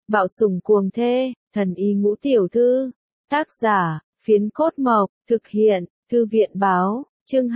Bạo sủng cuồng thê, thần y ngũ tiểu thư. Tác giả, Phiến Cốt Mộc, thực hiện, Thư viện báo, chương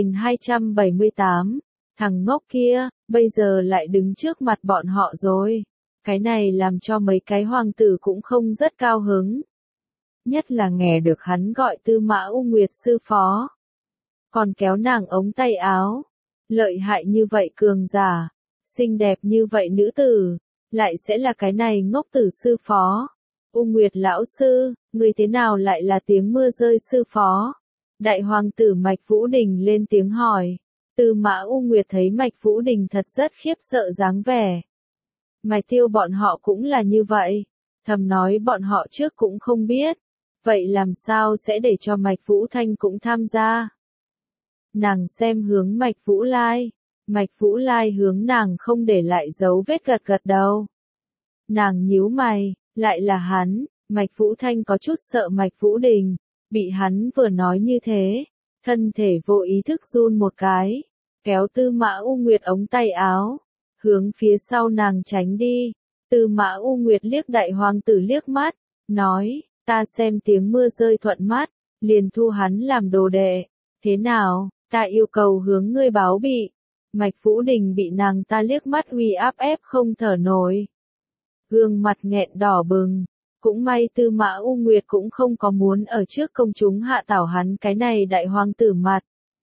2278. Thằng ngốc kia, bây giờ lại đứng trước mặt bọn họ rồi. Cái này làm cho mấy cái hoàng tử cũng không rất cao hứng. Nhất là nghe được hắn gọi Tư Mã U Nguyệt sư phó. Còn kéo nàng ống tay áo. Lợi hại như vậy cường giả, xinh đẹp như vậy nữ tử, lại sẽ là cái này ngốc tử sư phó. U Nguyệt lão sư, người thế nào lại là tiếng mưa rơi sư phó? Đại hoàng tử Mạch Vũ Đình lên tiếng hỏi. Tư Mã U Nguyệt thấy Mạch Vũ Đình thật rất khiếp sợ dáng vẻ. Mạch Tiêu bọn họ cũng là như vậy, thầm nói bọn họ trước cũng không biết, vậy làm sao sẽ để cho Mạch Vũ Thanh cũng tham gia? Nàng xem hướng Mạch Vũ Lai, Mạch Vũ Lai hướng nàng không để lại dấu vết gật gật đầu. Nàng nhíu mày, lại là hắn. Mạch Vũ Thanh có chút sợ Mạch Vũ Đình, bị hắn vừa nói như thế, thân thể vô ý thức run một cái, kéo Tư Mã U Nguyệt ống tay áo, hướng phía sau nàng tránh đi. Tư Mã U Nguyệt liếc đại hoàng tử liếc mắt, nói, ta xem tiếng mưa rơi thuận mắt, liền thu hắn làm đồ đệ, thế nào, ta yêu cầu hướng ngươi báo bị. Mạch Vũ Đình bị nàng ta liếc mắt uy áp ép không thở nổi. Gương mặt nghẹn đỏ bừng, cũng may Tư Mã U Nguyệt cũng không có muốn ở trước công chúng hạ tảo hắn cái này đại hoàng tử mặt.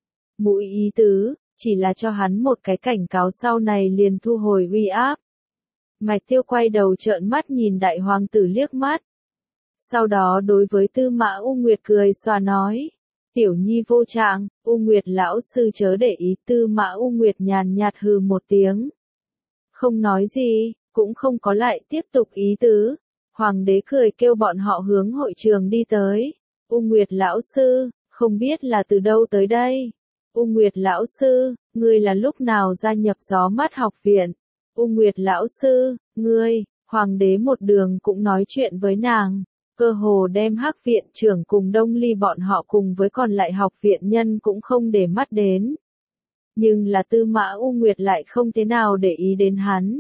Mũi ý tứ, chỉ là cho hắn một cái cảnh cáo sau này liền thu hồi uy áp. Mạch Tiêu quay đầu trợn mắt nhìn đại hoàng tử liếc mắt. Sau đó đối với Tư Mã U Nguyệt cười xòa nói. Tiểu nhi vô trạng, U Nguyệt lão sư chớ để ý. Tư Mã U Nguyệt nhàn nhạt hừ một tiếng. Không nói gì, cũng không có lại tiếp tục ý tứ. Hoàng đế cười kêu bọn họ hướng hội trường đi tới. U Nguyệt lão sư, không biết là từ đâu tới đây. U Nguyệt lão sư, ngươi là lúc nào gia nhập Gió Mắt học viện? U Nguyệt lão sư, ngươi, hoàng đế một đường cũng nói chuyện với nàng. Cơ hồ đem Hắc viện trưởng cùng Đông Ly bọn họ cùng với còn lại học viện nhân cũng không để mắt đến. Nhưng là Tư Mã U Nguyệt lại không thế nào để ý đến hắn.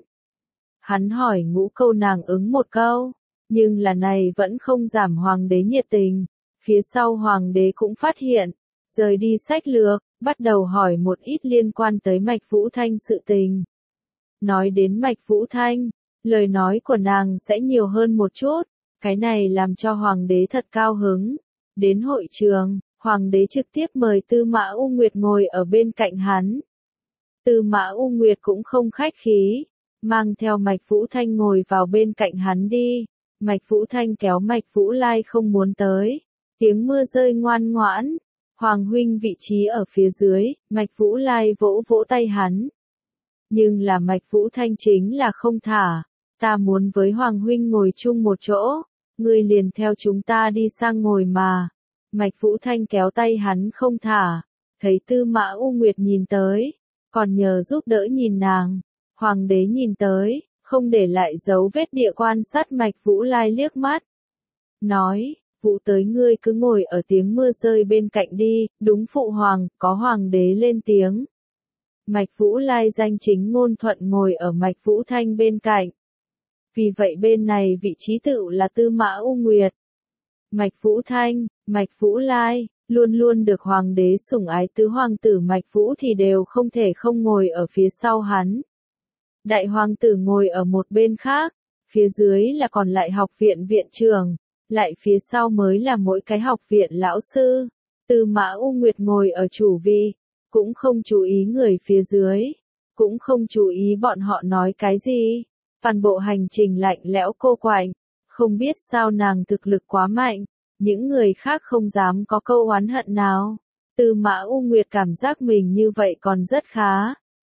Hắn hỏi ngũ câu nàng ứng một câu, nhưng là này vẫn không giảm hoàng đế nhiệt tình. Phía sau hoàng đế cũng phát hiện, rời đi sách lược, bắt đầu hỏi một ít liên quan tới Mạch Vũ Thanh sự tình. Nói đến Mạch Vũ Thanh, lời nói của nàng sẽ nhiều hơn một chút. Cái này làm cho hoàng đế thật cao hứng. Đến hội trường, hoàng đế trực tiếp mời Tư Mã U Nguyệt ngồi ở bên cạnh hắn. Tư Mã U Nguyệt cũng không khách khí, mang theo Mạch Vũ Thanh ngồi vào bên cạnh hắn đi. Mạch Vũ Thanh kéo Mạch Vũ Lai không muốn tới. Tiếng mưa rơi ngoan ngoãn. Hoàng huynh vị trí ở phía dưới, Mạch Vũ Lai vỗ vỗ tay hắn. Nhưng là Mạch Vũ Thanh chính là không thả. Ta muốn với Hoàng huynh ngồi chung một chỗ. Ngươi liền theo chúng ta đi sang ngồi mà. Mạch Vũ Thanh kéo tay hắn không thả. Thấy Tư Mã U Nguyệt nhìn tới, còn nhờ giúp đỡ nhìn nàng. Hoàng đế nhìn tới, không để lại dấu vết địa quan sát Mạch Vũ Lai liếc mắt. Nói, Vũ tới ngươi cứ ngồi ở tiếng mưa rơi bên cạnh đi. Đúng phụ hoàng, có hoàng đế lên tiếng. Mạch Vũ Lai danh chính ngôn thuận ngồi ở Mạch Vũ Thanh bên cạnh. Vì vậy bên này vị trí tự là Tư Mã U Nguyệt. Mạch Vũ Thanh, Mạch Vũ Lai, luôn luôn được hoàng đế sủng ái tứ hoàng tử Mạch Vũ thì đều không thể không ngồi ở phía sau hắn. Đại hoàng tử ngồi ở một bên khác, phía dưới là còn lại học viện viện trưởng, lại phía sau mới là mỗi cái học viện lão sư. Tư Mã U Nguyệt ngồi ở chủ vị, cũng không chú ý người phía dưới, cũng không chú ý bọn họ nói cái gì. Toàn bộ hành trình lạnh lẽo cô quạnh, không biết sao nàng thực lực quá mạnh, những người khác không dám có câu oán hận nào. Tư Mã U Nguyệt cảm giác mình như vậy còn rất khá.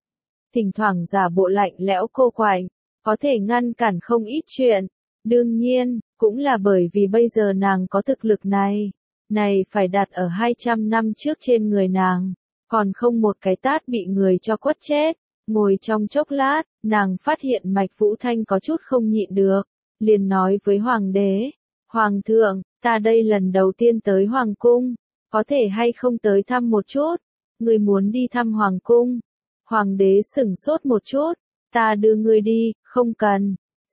Thỉnh thoảng giả bộ lạnh lẽo cô quạnh, có thể ngăn cản không ít chuyện. Đương nhiên, cũng là bởi vì bây giờ nàng có thực lực này phải đặt ở 200 năm trước trên người nàng, còn không một cái tát bị người cho quất chết. Ngồi trong chốc lát, nàng phát hiện Mạch Vũ Thanh có chút không nhịn được, liền nói với hoàng đế, Hoàng thượng, ta đây lần đầu tiên tới Hoàng cung, có thể hay không tới thăm một chút, người muốn đi thăm Hoàng cung. Hoàng đế sửng sốt một chút, ta đưa ngươi đi, không cần,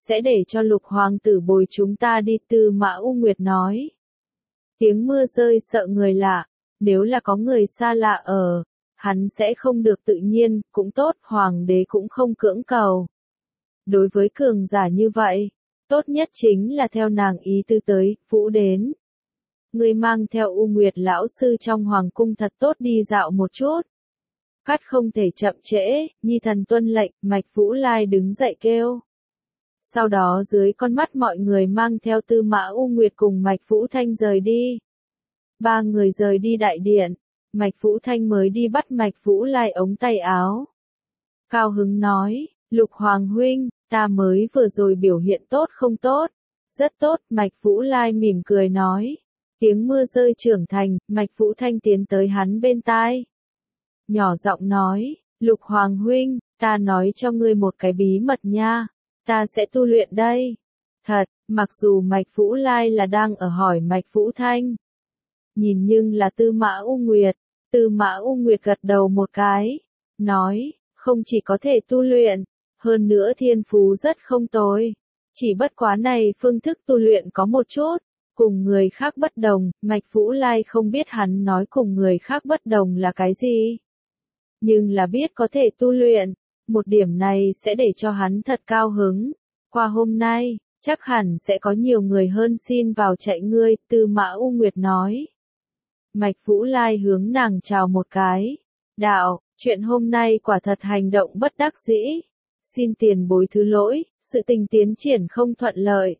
sẽ để cho Lục hoàng tử bồi chúng ta đi, Tư Mã U Nguyệt nói. Tiếng mưa rơi sợ người lạ, nếu là có người xa lạ ở, hắn sẽ không được tự nhiên, cũng tốt, hoàng đế cũng không cưỡng cầu. Đối với cường giả như vậy, tốt nhất chính là theo nàng ý tư tới, Vũ đến. Ngươi mang theo U Nguyệt lão sư trong hoàng cung thật tốt đi dạo một chút. Khát không thể chậm trễ, nhi thần tuân lệnh, Mạch Vũ Lai đứng dậy kêu. Sau đó dưới con mắt mọi người mang theo Tư Mã U Nguyệt cùng Mạch Vũ Thanh rời đi. Ba người rời đi đại điện, Mạch Vũ Thanh mới đi bắt Mạch Vũ Lai ống tay áo. Cao hứng nói, Lục Hoàng huynh, ta mới vừa rồi biểu hiện tốt không tốt? Rất tốt, Mạch Vũ Lai mỉm cười nói. Tiếng mưa rơi trưởng thành, Mạch Vũ Thanh tiến tới hắn bên tai. Nhỏ giọng nói, Lục Hoàng huynh, ta nói cho ngươi một cái bí mật nha, ta sẽ tu luyện đây. Thật, mặc dù Mạch Vũ Lai là đang ở hỏi Mạch Vũ Thanh. Nhìn nhưng là Tư Mã U Nguyệt, Tư Mã U Nguyệt gật đầu một cái, nói, không chỉ có thể tu luyện, hơn nữa thiên phú rất không tồi. Chỉ bất quá này phương thức tu luyện có một chút, cùng người khác bất đồng, Mạch Vũ Lai không biết hắn nói cùng người khác bất đồng là cái gì. Nhưng là biết có thể tu luyện, một điểm này sẽ để cho hắn thật cao hứng. Qua hôm nay, chắc hẳn sẽ có nhiều người hơn xin vào chạy ngươi, Tư Mã U Nguyệt nói. Mạch Vũ Lai hướng nàng chào một cái. Đạo, chuyện hôm nay quả thật hành động bất đắc dĩ. Xin tiền bối thứ lỗi, sự tình tiến triển không thuận lợi.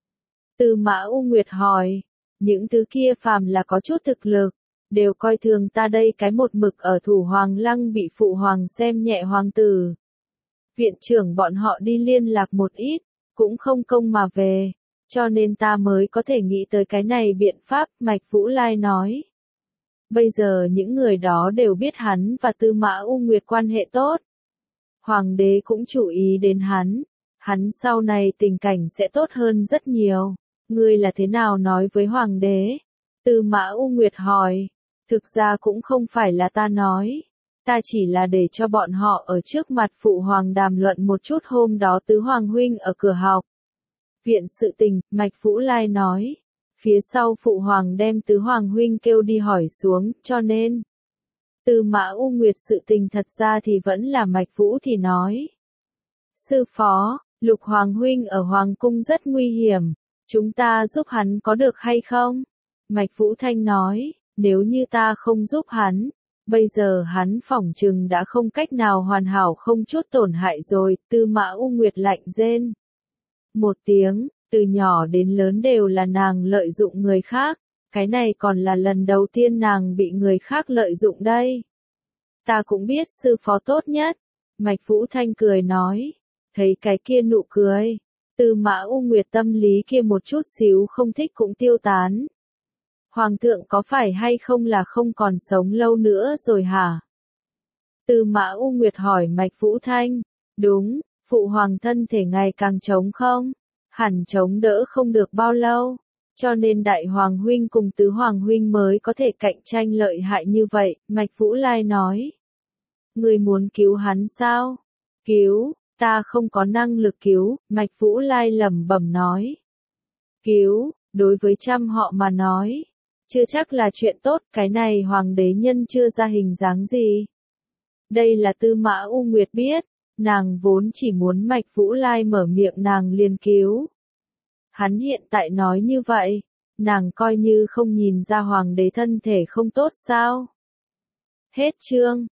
Tư Mã U Nguyệt hỏi, những thứ kia phàm là có chút thực lực, đều coi thường ta đây cái một mực ở Thủ Hoàng Lăng bị phụ hoàng xem nhẹ hoàng tử. Viện trưởng bọn họ đi liên lạc một ít, cũng không công mà về, cho nên ta mới có thể nghĩ tới cái này biện pháp, Mạch Vũ Lai nói. Bây giờ những người đó đều biết hắn và Tư Mã U Nguyệt quan hệ tốt. Hoàng đế cũng chú ý đến hắn sau này tình cảnh sẽ tốt hơn rất nhiều. Ngươi là thế nào nói với hoàng đế? Tư Mã U Nguyệt hỏi. Thực ra cũng không phải là ta nói. Ta chỉ là để cho bọn họ ở trước mặt phụ hoàng đàm luận một chút hôm đó tứ hoàng huynh ở cửa học. Viện sự tình, Mạch Vũ Lai nói. Phía sau phụ hoàng đem tứ hoàng huynh kêu đi hỏi xuống, cho nên. Tư Mã U Nguyệt sự tình thật ra thì vẫn là Mạch Vũ thì nói. Sư phó, Lục Hoàng huynh ở Hoàng cung rất nguy hiểm, chúng ta giúp hắn có được hay không? Mạch Vũ Thanh nói, nếu như ta không giúp hắn, bây giờ hắn phỏng chừng đã không cách nào hoàn hảo không chút tổn hại rồi, Tư Mã U Nguyệt lạnh rên. Một tiếng, từ nhỏ đến lớn đều là nàng lợi dụng người khác, cái này còn là lần đầu tiên nàng bị người khác lợi dụng đây. Ta cũng biết sư phó tốt nhất, Mạch Vũ Thanh cười nói, thấy cái kia nụ cười, Tư Mã U Nguyệt tâm lý kia một chút xíu không thích cũng tiêu tán. Hoàng thượng có phải hay không là không còn sống lâu nữa rồi hả? Tư Mã U Nguyệt hỏi Mạch Vũ Thanh, đúng, phụ hoàng thân thể ngày càng chống không? Hẳn chống đỡ không được bao lâu, cho nên đại hoàng huynh cùng tứ hoàng huynh mới có thể cạnh tranh lợi hại như vậy, Mạch Vũ Lai nói. Người muốn cứu hắn sao? Cứu, ta không có năng lực cứu, Mạch Vũ Lai lẩm bẩm nói. Cứu, đối với trăm họ mà nói, chưa chắc là chuyện tốt, cái này hoàng đế nhân chưa ra hình dáng gì. Đây là Tư Mã U Nguyệt biết, nàng vốn chỉ muốn Mạch Vũ Lai mở miệng nàng liền cứu. Hắn hiện tại nói như vậy, nàng coi như không nhìn ra hoàng đế thân thể không tốt sao. Hết chương.